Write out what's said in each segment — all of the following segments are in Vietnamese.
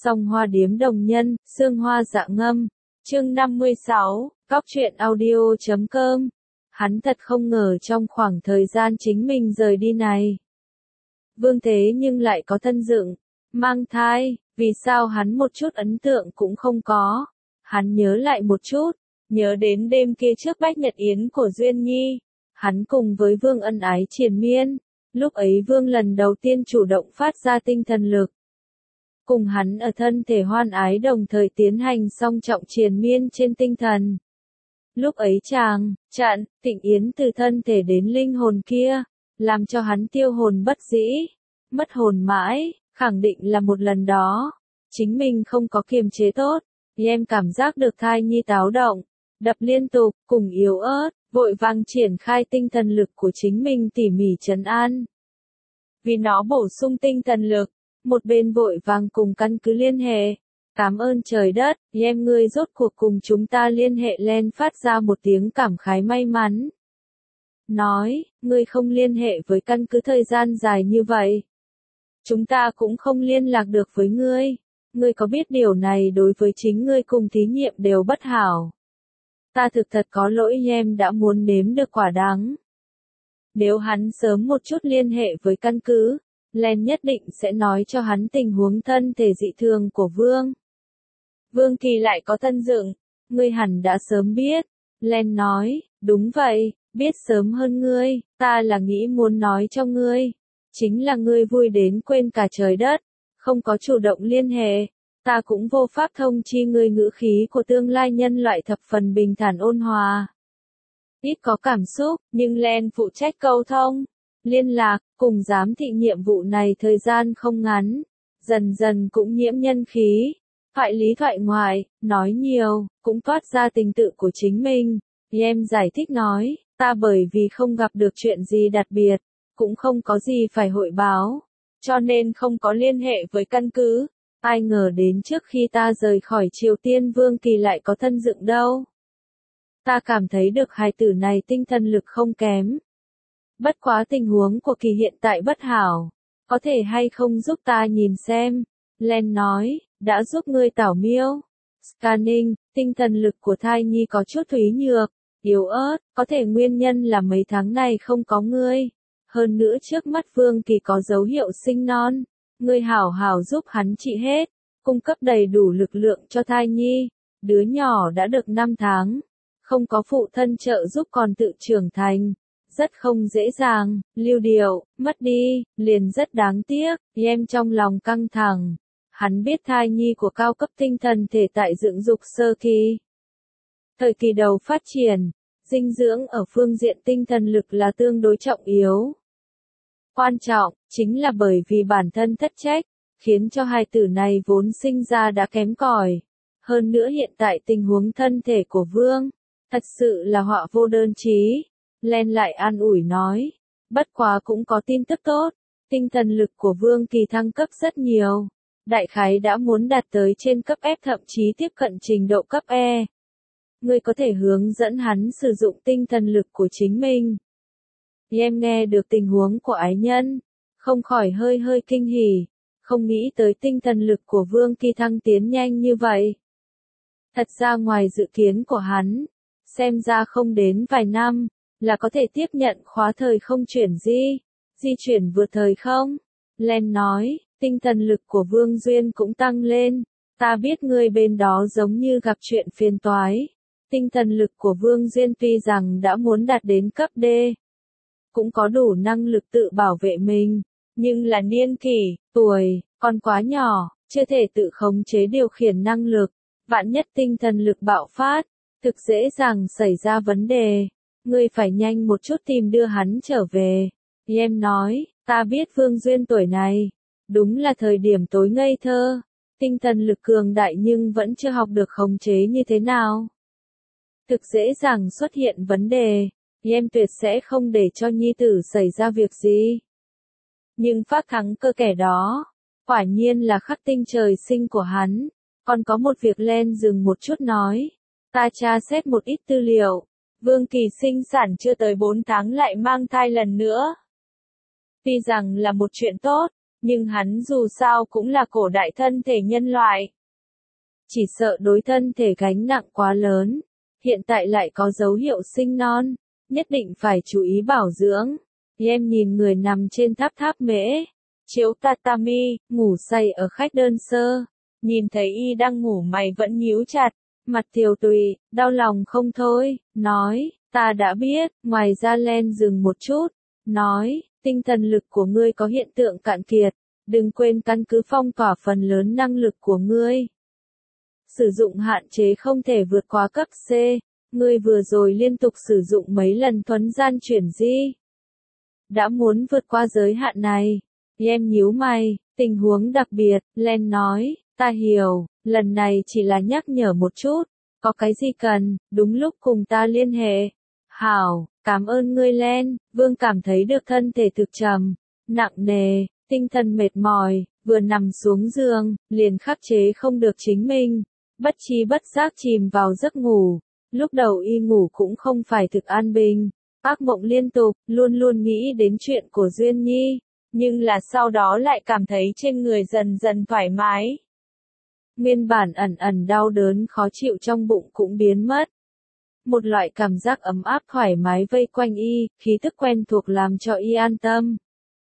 Song Hoa Điếm Đồng Nhân, Sương Hoa Dạ Ngâm. Chương 56, Cóc truyện audio.com. Hắn thật không ngờ trong khoảng thời gian chính mình rời đi này, Vương thế nhưng lại có thân dựng, mang thai, vì sao hắn một chút ấn tượng cũng không có. Hắn nhớ lại một chút, nhớ đến đêm kia trước bách nhật yến của Duyên Nhi, hắn cùng với Vương ân ái triền miên, lúc ấy Vương lần đầu tiên chủ động phát ra tinh thần lực. Cùng hắn ở thân thể hoan ái đồng thời tiến hành song trọng triền miên trên tinh thần. Lúc ấy trận, tịnh yến từ thân thể đến linh hồn kia, làm cho hắn tiêu hồn bất dĩ, mất hồn mãi, khẳng định là một lần đó. Chính mình không có kiềm chế tốt, em cảm giác được thai nhi táo động, đập liên tục, cùng yếu ớt, vội vàng triển khai tinh thần lực của chính mình tỉ mỉ trấn an. Vì nó bổ sung tinh thần lực, một bên vội vàng cùng căn cứ liên hệ. Cảm ơn trời đất, em ngươi rốt cuộc cùng chúng ta liên hệ. Len phát ra một tiếng cảm khái may mắn. Nói, ngươi không liên hệ với căn cứ thời gian dài như vậy. Chúng ta cũng không liên lạc được với ngươi. Ngươi có biết điều này đối với chính ngươi cùng thí nghiệm đều bất hảo. Ta thực thật có lỗi, em đã muốn nếm được quả đắng. Nếu hắn sớm một chút liên hệ với căn cứ, Len nhất định sẽ nói cho hắn tình huống thân thể dị thường của Vương. Vương Kỳ lại có thân dựng, ngươi hẳn đã sớm biết. Len nói, đúng vậy, biết sớm hơn ngươi, ta là nghĩ muốn nói cho ngươi. Chính là ngươi vui đến quên cả trời đất, không có chủ động liên hệ. Ta cũng vô pháp thông chi ngươi. Ngữ khí của tương lai nhân loại thập phần bình thản ôn hòa. Ít có cảm xúc, nhưng Len phụ trách câu thông, liên lạc, cùng giám thị nhiệm vụ này thời gian không ngắn. Dần dần cũng nhiễm nhân khí. Thoại lý thoại ngoại, nói nhiều, cũng toát ra tình tự của chính mình. Em giải thích nói, ta bởi vì không gặp được chuyện gì đặc biệt, cũng không có gì phải hội báo, cho nên không có liên hệ với căn cứ. Ai ngờ đến trước khi ta rời khỏi Triều Tiên Vương Kỳ lại có thân dựng đâu. Ta cảm thấy được hài tử này tinh thần lực không kém. Bất quá tình huống của Kỳ hiện tại bất hảo, có thể hay không giúp ta nhìn xem. Len nói, đã giúp ngươi tảo miêu. Scanning, tinh thần lực của thai nhi có chút thúy nhược, yếu ớt, có thể nguyên nhân là mấy tháng này không có ngươi. Hơn nữa trước mắt Vương Kỳ có dấu hiệu sinh non, ngươi hảo hảo giúp hắn trị hết, cung cấp đầy đủ lực lượng cho thai nhi. Đứa nhỏ đã được 5 tháng, không có phụ thân trợ giúp còn tự trưởng thành, rất không dễ dàng, lưu điệu, mất đi, liền rất đáng tiếc. Em trong lòng căng thẳng. Hắn biết thai nhi của cao cấp tinh thần thể tại dưỡng dục sơ kỳ. Thời kỳ đầu phát triển, dinh dưỡng ở phương diện tinh thần lực là tương đối trọng yếu. Quan trọng, chính là bởi vì bản thân thất trách, khiến cho hài tử này vốn sinh ra đã kém cỏi. Hơn nữa hiện tại tình huống thân thể của Vương, thật sự là họa vô đơn chí. Len lại an ủi nói, bất quá cũng có tin tức tốt, tinh thần lực của Vương Kỳ thăng cấp rất nhiều. Đại khái đã muốn đạt tới trên cấp F, thậm chí tiếp cận trình độ cấp E. Ngươi có thể hướng dẫn hắn sử dụng tinh thần lực của chính mình. Em nghe được tình huống của ái nhân, không khỏi hơi kinh hỉ, không nghĩ tới tinh thần lực của Vương Kỳ thăng tiến nhanh như vậy. Thật ra ngoài dự kiến của hắn, xem ra không đến vài năm, là có thể tiếp nhận khóa thời không di chuyển vượt thời không. Len nói, tinh thần lực của Vương Duyên cũng tăng lên, ta biết ngươi bên đó giống như gặp chuyện phiền toái. Tinh thần lực của Vương Duyên tuy rằng đã muốn đạt đến cấp D, cũng có đủ năng lực tự bảo vệ mình, nhưng là niên kỷ, tuổi, còn quá nhỏ, chưa thể tự khống chế điều khiển năng lực. Vạn nhất tinh thần lực bạo phát, thực dễ dàng xảy ra vấn đề. Ngươi phải nhanh một chút tìm đưa hắn trở về. Em nói, ta biết Vương Duyên tuổi này, đúng là thời điểm tối ngây thơ, tinh thần lực cường đại nhưng vẫn chưa học được khống chế như thế nào. Thực dễ dàng xuất hiện vấn đề, em tuyệt sẽ không để cho nhi tử xảy ra việc gì. Nhưng phát thắng cơ kẻ đó, quả nhiên là khắc tinh trời sinh của hắn. Còn có một việc Len dừng một chút nói, ta tra xét một ít tư liệu, Vương Kỳ sinh sản chưa tới 4 tháng lại mang thai lần nữa. Tuy rằng là một chuyện tốt, nhưng hắn dù sao cũng là cổ đại thân thể nhân loại. Chỉ sợ đối thân thể gánh nặng quá lớn, hiện tại lại có dấu hiệu sinh non, nhất định phải chú ý bảo dưỡng. Em nhìn người nằm trên tháp tháp mễ, chiếu tatami, ngủ say ở khách đơn sơ, nhìn thấy y đang ngủ mày vẫn nhíu chặt, mặt tiều tụy, đau lòng không thôi, nói, ta đã biết, ngoài ra Len dừng một chút, nói, tinh thần lực của ngươi có hiện tượng cạn kiệt, đừng quên căn cứ phong tỏa phần lớn năng lực của ngươi. Sử dụng hạn chế không thể vượt quá cấp C, ngươi vừa rồi liên tục sử dụng mấy lần thuấn gian chuyển di. Đã muốn vượt qua giới hạn này. Em nhíu mày, tình huống đặc biệt, Len nói, ta hiểu, lần này chỉ là nhắc nhở một chút, có cái gì cần, đúng lúc cùng ta liên hệ. Hảo, cảm ơn ngươi Len, Vương cảm thấy được thân thể thực trầm, nặng nề, tinh thần mệt mỏi, vừa nằm xuống giường, liền khắc chế không được chính mình, bất tri bất giác chìm vào giấc ngủ. Lúc đầu y ngủ cũng không phải thực an bình, ác mộng liên tục, luôn luôn nghĩ đến chuyện của Duyên Nhi, nhưng là sau đó lại cảm thấy trên người dần dần thoải mái. Nguyên bản ẩn ẩn đau đớn khó chịu trong bụng cũng biến mất. Một loại cảm giác ấm áp thoải mái vây quanh y, khí thức quen thuộc làm cho y an tâm.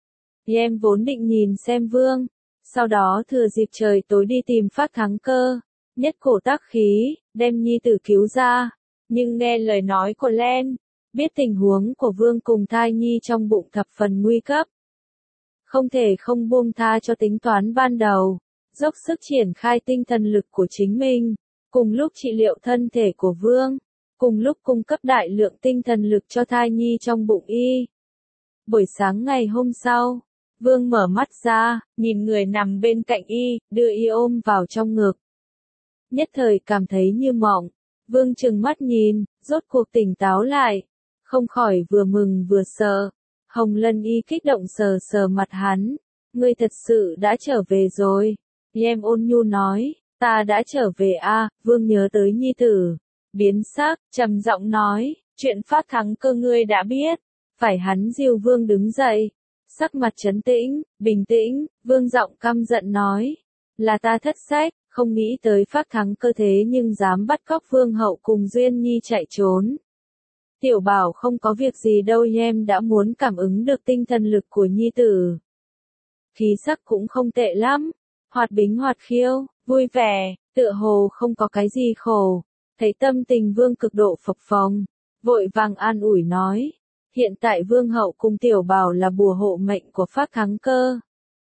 Em vốn định nhìn xem Vương, sau đó thừa dịp trời tối đi tìm Phác Thắng Cơ, nhất cổ tác khí, đem nhi tử cứu ra, nhưng nghe lời nói của Len, biết tình huống của Vương cùng thai nhi trong bụng thập phần nguy cấp. Không thể không buông tha cho tính toán ban đầu, dốc sức triển khai tinh thần lực của chính mình, cùng lúc trị liệu thân thể của Vương, cùng lúc cung cấp đại lượng tinh thần lực cho thai nhi trong bụng y. Buổi sáng ngày hôm sau, Vương mở mắt ra, nhìn người nằm bên cạnh y, đưa y ôm vào trong ngực. Nhất thời cảm thấy như mộng, Vương trừng mắt nhìn, rốt cuộc tỉnh táo lại, không khỏi vừa mừng vừa sợ. Hồng Lân y kích động sờ sờ mặt hắn, ngươi thật sự đã trở về rồi. Em ôn nhu nói, ta đã trở về a. Vương nhớ tới nhi tử, biến sắc, trầm giọng nói, chuyện Phác Thắng Cơ ngươi đã biết. Phải hắn dìu Vương đứng dậy, sắc mặt trấn tĩnh, bình tĩnh, Vương giọng căm giận nói, là ta thất sách, không nghĩ tới Phác Thắng Cơ thế nhưng dám bắt cóc Vương hậu cùng Duyên Nhi chạy trốn. Tiểu Bảo không có việc gì đâu, em đã muốn cảm ứng được tinh thần lực của nhi tử. Khí sắc cũng không tệ lắm, hoạt bính hoạt khiêu, vui vẻ, tựa hồ không có cái gì khổ. Thấy tâm tình Vương cực độ phập phồng, vội vàng an ủi nói, hiện tại Vương hậu cùng Tiểu Bảo là bùa hộ mệnh của Phác Thắng Cơ.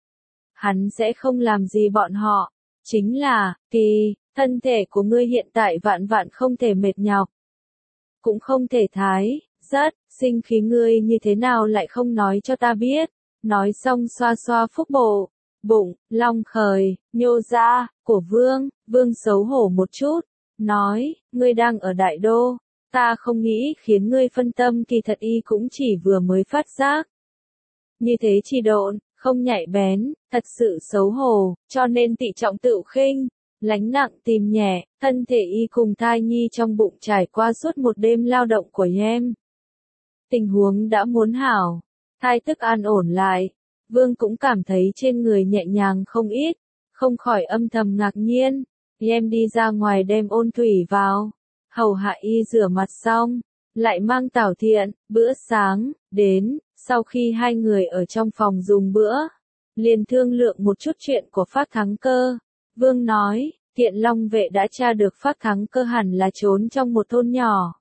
Hắn sẽ không làm gì bọn họ, chính là, thân thể của ngươi hiện tại vạn vạn không thể mệt nhọc. Cũng không thể thái, rất, sinh khí ngươi như thế nào lại không nói cho ta biết. Nói xong xoa xoa phúc bộ, bụng, long khởi, nhô ra, của Vương, Vương xấu hổ một chút, nói, ngươi đang ở Đại Đô, ta không nghĩ khiến ngươi phân tâm, kỳ thật y cũng chỉ vừa mới phát giác. Như thế chỉ độn, không nhạy bén, thật sự xấu hổ, cho nên tị trọng tự khinh. Lánh nặng tìm nhẹ, thân thể y cùng thai nhi trong bụng trải qua suốt một đêm lao động của em. Tình huống đã muốn hảo, thai tức an ổn lại, Vương cũng cảm thấy trên người nhẹ nhàng không ít, không khỏi âm thầm ngạc nhiên. Em đi ra ngoài đem ôn thủy vào, hầu hạ y rửa mặt xong, lại mang Tảo Thiện, bữa sáng, đến, sau khi hai người ở trong phòng dùng bữa, liền thương lượng một chút chuyện của Phác Thắng Cơ. Vương nói, Thiện Long vệ đã tra được Phác Thắng Cơ hẳn là trốn trong một thôn nhỏ.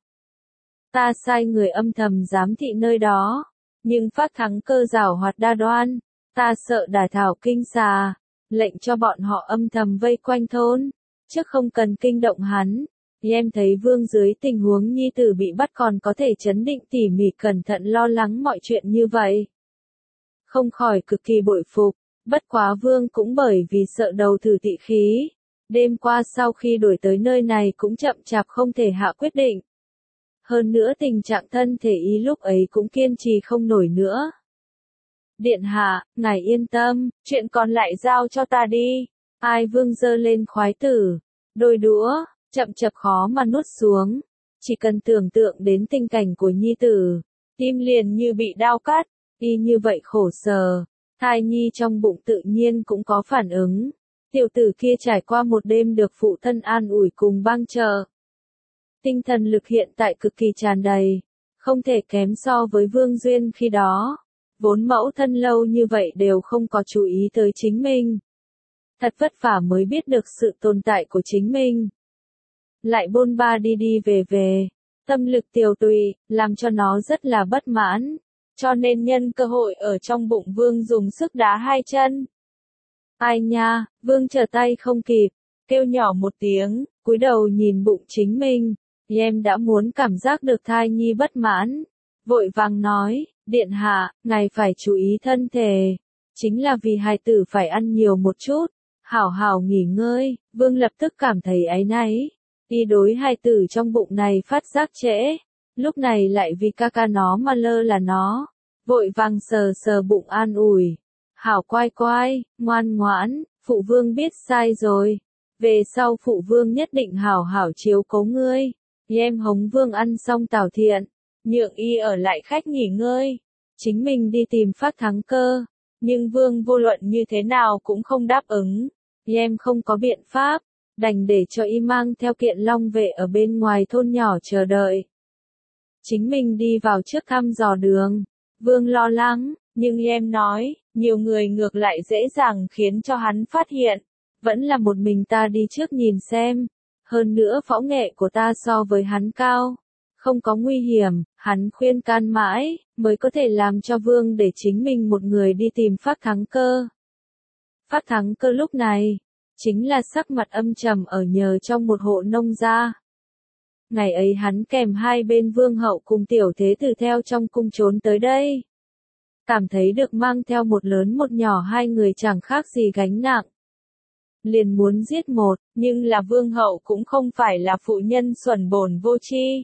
Ta sai người âm thầm giám thị nơi đó, nhưng Phác Thắng Cơ giảo hoạt đa đoan, ta sợ đả thảo kinh xà, lệnh cho bọn họ âm thầm vây quanh thôn, chứ không cần kinh động hắn. Em thấy Vương dưới tình huống nhi tử bị bắt còn có thể trấn định tỉ mỉ cẩn thận lo lắng mọi chuyện như vậy. Không khỏi cực kỳ bội phục. Bất quá Vương cũng bởi vì sợ đầu thử tị khí, đêm qua sau khi đuổi tới nơi này cũng chậm chạp không thể hạ quyết định. Hơn nữa tình trạng thân thể y lúc ấy cũng kiên trì không nổi nữa. Điện hạ, ngài yên tâm, chuyện còn lại giao cho ta đi. Ai Vương giơ lên khoái tử, đôi đũa, chậm chập khó mà nuốt xuống. Chỉ cần tưởng tượng đến tình cảnh của nhi tử, tim liền như bị đao cắt, y như vậy khổ sở. Thai nhi trong bụng tự nhiên cũng có phản ứng. Tiểu tử kia trải qua một đêm được phụ thân an ủi cùng bang trợ. Tinh thần lực hiện tại cực kỳ tràn đầy, không thể kém so với Vương Duyên khi đó. Vốn mẫu thân lâu như vậy đều không có chú ý tới chính mình. Thật vất vả mới biết được sự tồn tại của chính mình. Lại bôn ba đi đi về về, tâm lực tiều tụy, làm cho nó rất là bất mãn. Cho nên nhân cơ hội ở trong bụng Vương dùng sức đá hai chân. Ai nha, Vương trở tay không kịp, kêu nhỏ một tiếng, cúi đầu nhìn bụng chính mình. Em đã muốn cảm giác được thai nhi bất mãn. Vội vàng nói, điện hạ, ngài phải chú ý thân thể. Chính là vì hài tử phải ăn nhiều một chút. Hảo hảo nghỉ ngơi. Vương lập tức cảm thấy áy náy. Y đối hài tử trong bụng này phát giác trễ. Lúc này lại vì ca ca nó mà lơ là nó. Vội vàng sờ sờ bụng an ủi. Hảo quai quai, ngoan ngoãn, phụ vương biết sai rồi. Về sau phụ vương nhất định hảo hảo chiếu cố ngươi. Em hống Vương ăn xong tảo thiện, nhượng y ở lại khách nghỉ ngơi. Chính mình đi tìm Phác Thắng Cơ. Nhưng Vương vô luận như thế nào cũng không đáp ứng. Em không có biện pháp, đành để cho y mang theo Kiện Long vệ ở bên ngoài thôn nhỏ chờ đợi. Chính mình đi vào trước thăm dò đường. Vương lo lắng, nhưng em nói, nhiều người ngược lại dễ dàng khiến cho hắn phát hiện. Vẫn là một mình ta đi trước nhìn xem. Hơn nữa võ nghệ của ta so với hắn cao. Không có nguy hiểm, hắn khuyên can mãi, mới có thể làm cho Vương để chính mình một người đi tìm Phác Thắng Cơ. Phác Thắng Cơ lúc này, chính là sắc mặt âm trầm ở nhờ trong một hộ nông gia. Ngày ấy hắn kèm hai bên Vương hậu cùng tiểu thế tử theo trong cung trốn tới đây. Cảm thấy được mang theo một lớn một nhỏ hai người chẳng khác gì gánh nặng. Liền muốn giết một, nhưng là Vương hậu cũng không phải là phụ nhân xuẩn bổn vô tri.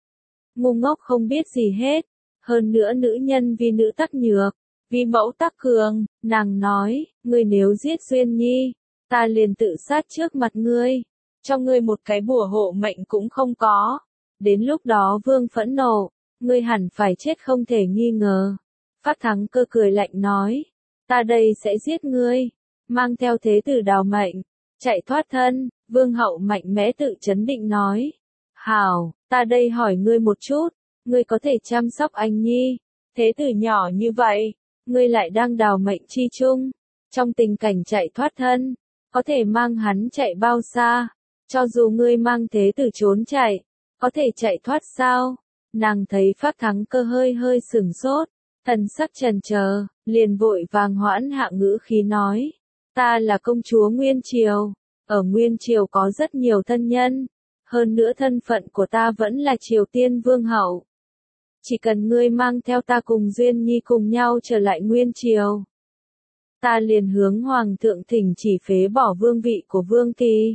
Ngu ngốc không biết gì hết. Hơn nữa nữ nhân vì nữ tắc nhược, vì mẫu tắc cường, nàng nói, ngươi nếu giết Duyên Nhi, ta liền tự sát trước mặt ngươi. Cho ngươi một cái bùa hộ mệnh cũng không có. Đến lúc đó Vương phẫn nộ, ngươi hẳn phải chết không thể nghi ngờ. Phác Thắng Cơ cười lạnh nói, ta đây sẽ giết ngươi. Mang theo thế tử Đào Mệnh, chạy thoát thân. Vương hậu mạnh mẽ tự chấn định nói, hảo, ta đây hỏi ngươi một chút, ngươi có thể chăm sóc anh Nhi, thế tử nhỏ như vậy, ngươi lại đang Đào Mệnh chi chung, trong tình cảnh chạy thoát thân, có thể mang hắn chạy bao xa, cho dù ngươi mang thế tử trốn chạy, có thể chạy thoát sao? Nàng thấy Phác Thắng Cơ hơi hơi sửng sốt, thần sắc chần chờ, liền vội vàng hoãn hạ ngữ khí nói. Ta là công chúa Nguyên Triều, ở Nguyên Triều có rất nhiều thân nhân, hơn nữa thân phận của ta vẫn là Triều Tiên Vương hậu. Chỉ cần ngươi mang theo ta cùng Duyên Nhi cùng nhau trở lại Nguyên Triều. Ta liền hướng Hoàng thượng thỉnh chỉ phế bỏ vương vị của Vương Kỳ.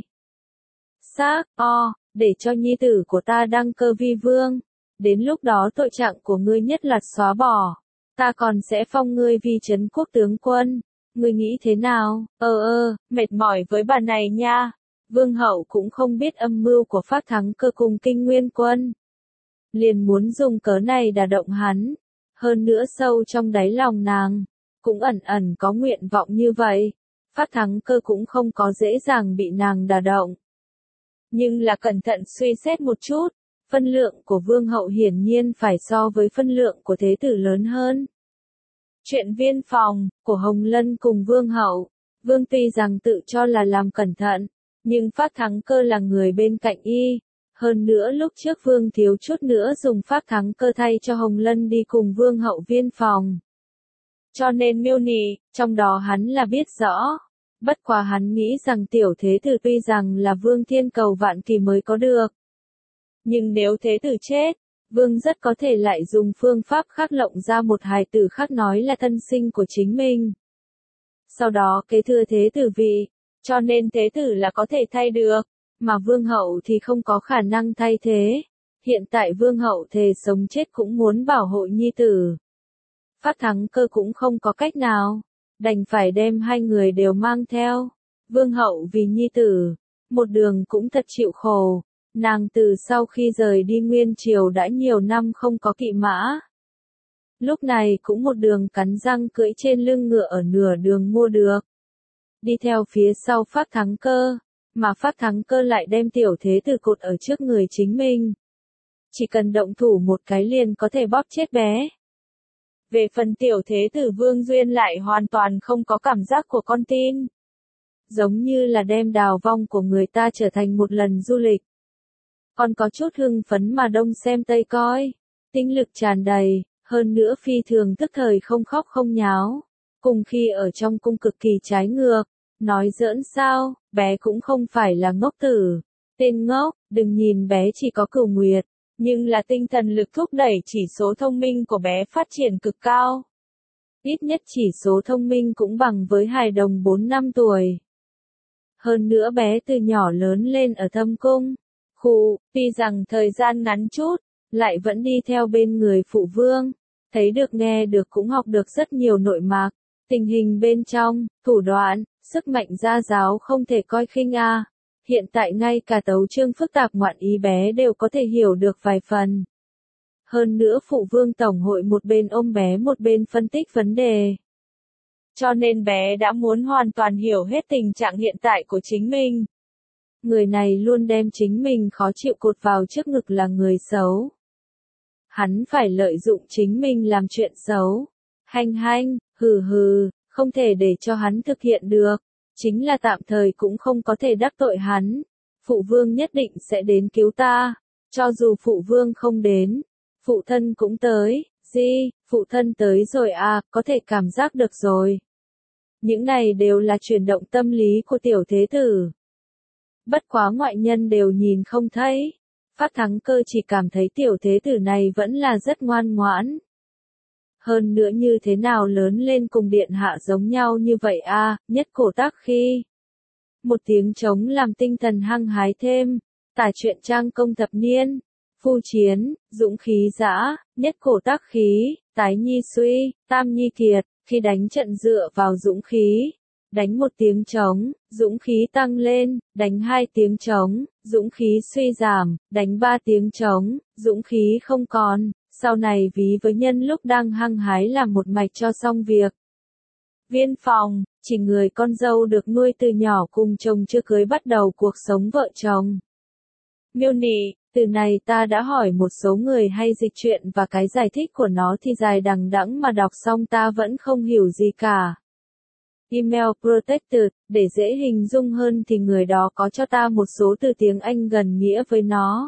Xác, để cho nhi tử của ta đăng cơ vi vương. Đến lúc đó tội trạng của ngươi nhất loạt xóa bỏ. Ta còn sẽ phong ngươi vi trấn quốc tướng quân. Ngươi nghĩ thế nào? Mệt mỏi với bà này nha. Vương hậu cũng không biết âm mưu của Phác Thắng Cơ cùng Kinh Nguyên Quân. Liền muốn dùng cớ này đả động hắn. Hơn nữa sâu trong đáy lòng nàng, cũng ẩn ẩn có nguyện vọng như vậy. Phác Thắng Cơ cũng không có dễ dàng bị nàng đả động. Nhưng là cẩn thận suy xét một chút, phân lượng của Vương hậu hiển nhiên phải so với phân lượng của thế tử lớn hơn. Chuyện viên phòng, của Hồng Lân cùng Vương hậu, Vương tuy rằng tự cho là làm cẩn thận, nhưng Phác Thắng Cơ là người bên cạnh y. Hơn nữa lúc trước Vương thiếu chút nữa dùng Phác Thắng Cơ thay cho Hồng Lân đi cùng Vương hậu viên phòng. Cho nên miêu nị, trong đó hắn là biết rõ. Bất quá hắn nghĩ rằng tiểu thế tử tuy rằng là Vương thiên cầu vạn kỳ mới có được. Nhưng nếu thế tử chết, Vương rất có thể lại dùng phương pháp khác lộng ra một hài tử khác nói là thân sinh của chính mình. Sau đó kế thừa thế tử vị, cho nên thế tử là có thể thay được, mà Vương hậu thì không có khả năng thay thế. Hiện tại Vương hậu thề sống chết cũng muốn bảo hộ nhi tử. Phác Thắng Cơ cũng không có cách nào, đành phải đem hai người đều mang theo. Vương hậu vì nhi tử, một đường cũng thật chịu khổ. Nàng từ sau khi rời đi Nguyên Triều đã nhiều năm không có kỵ mã. lúc này cũng một đường cắn răng cưỡi trên lưng ngựa ở nửa đường mua được. Đi theo phía sau Phác Thắng Cơ, mà Phác Thắng Cơ lại đem tiểu thế tử cột ở trước người chính mình. Chỉ cần động thủ một cái liền có thể bóp chết bé. Về phần tiểu thế tử Vương Duyên lại hoàn toàn không có cảm giác của con tin. Giống như là đem đào vong của người ta trở thành một lần du lịch. Còn có chút hưng phấn mà đông xem tây coi, tinh lực tràn đầy, hơn nữa phi thường tức thời không khóc không nháo. Cùng khi ở trong cung cực kỳ trái ngược, nói giỡn sao, bé cũng không phải là ngốc tử. Tên ngốc, đừng nhìn bé chỉ có cửu nguyệt, nhưng là tinh thần lực thúc đẩy chỉ số thông minh của bé phát triển cực cao. Ít nhất chỉ số thông minh cũng bằng với hài đồng 4 năm tuổi. Hơn nữa bé từ nhỏ lớn lên ở thâm cung. Tuy rằng thời gian ngắn chút, lại vẫn đi theo bên người phụ vương. Thấy được nghe được cũng học được rất nhiều nội mạc. Tình hình bên trong, thủ đoạn, sức mạnh gia giáo không thể coi khinh a. Hiện tại ngay cả tấu chương phức tạp ngoạn ý bé đều có thể hiểu được vài phần. Hơn nữa phụ vương tổng hội một bên ôm bé một bên phân tích vấn đề. Cho nên bé đã muốn hoàn toàn hiểu hết tình trạng hiện tại của chính mình. Người này luôn đem chính mình khó chịu cột vào trước ngực là người xấu. Hắn phải lợi dụng chính mình làm chuyện xấu. Hanh, hừ, không thể để cho hắn thực hiện được. Chính là tạm thời cũng không có thể đắc tội hắn. Phụ vương nhất định sẽ đến cứu ta. Cho dù phụ vương không đến, phụ thân cũng tới. Phụ thân tới rồi à, có thể cảm giác được rồi. Những này đều là chuyển động tâm lý của tiểu thế tử. Bất quá ngoại nhân đều nhìn không thấy. Phác Thắng Cơ chỉ cảm thấy tiểu thế tử này vẫn là rất ngoan ngoãn. Hơn nữa như thế nào lớn lên cùng điện hạ giống nhau như vậy a, nhất cổ tác khí. Một tiếng trống làm tinh thần hăng hái thêm. Tả truyện trang công thập niên. Phu chiến, dũng khí dã, nhất cổ tác khí, tái nhi suy, tam nhi kiệt, khi đánh trận dựa vào dũng khí. Đánh một tiếng trống, dũng khí tăng lên, đánh 2 tiếng trống, dũng khí suy giảm, đánh 3 tiếng trống, dũng khí không còn, sau này ví với nhân lúc đang hăng hái làm một mạch cho xong việc. Viên phòng, chỉ người con dâu được nuôi từ nhỏ cùng chồng chưa cưới bắt đầu cuộc sống vợ chồng. Miêu nị, từ này ta đã hỏi một số người hay dịch chuyện và cái giải thích của nó thì dài đằng đẵng mà đọc xong ta vẫn không hiểu gì cả. Email protected, để dễ hình dung hơn thì người đó có cho ta một số từ tiếng Anh gần nghĩa với nó.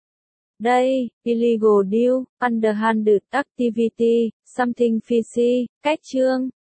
Đây, illegal deal, underhanded activity, something fishy, cách chương.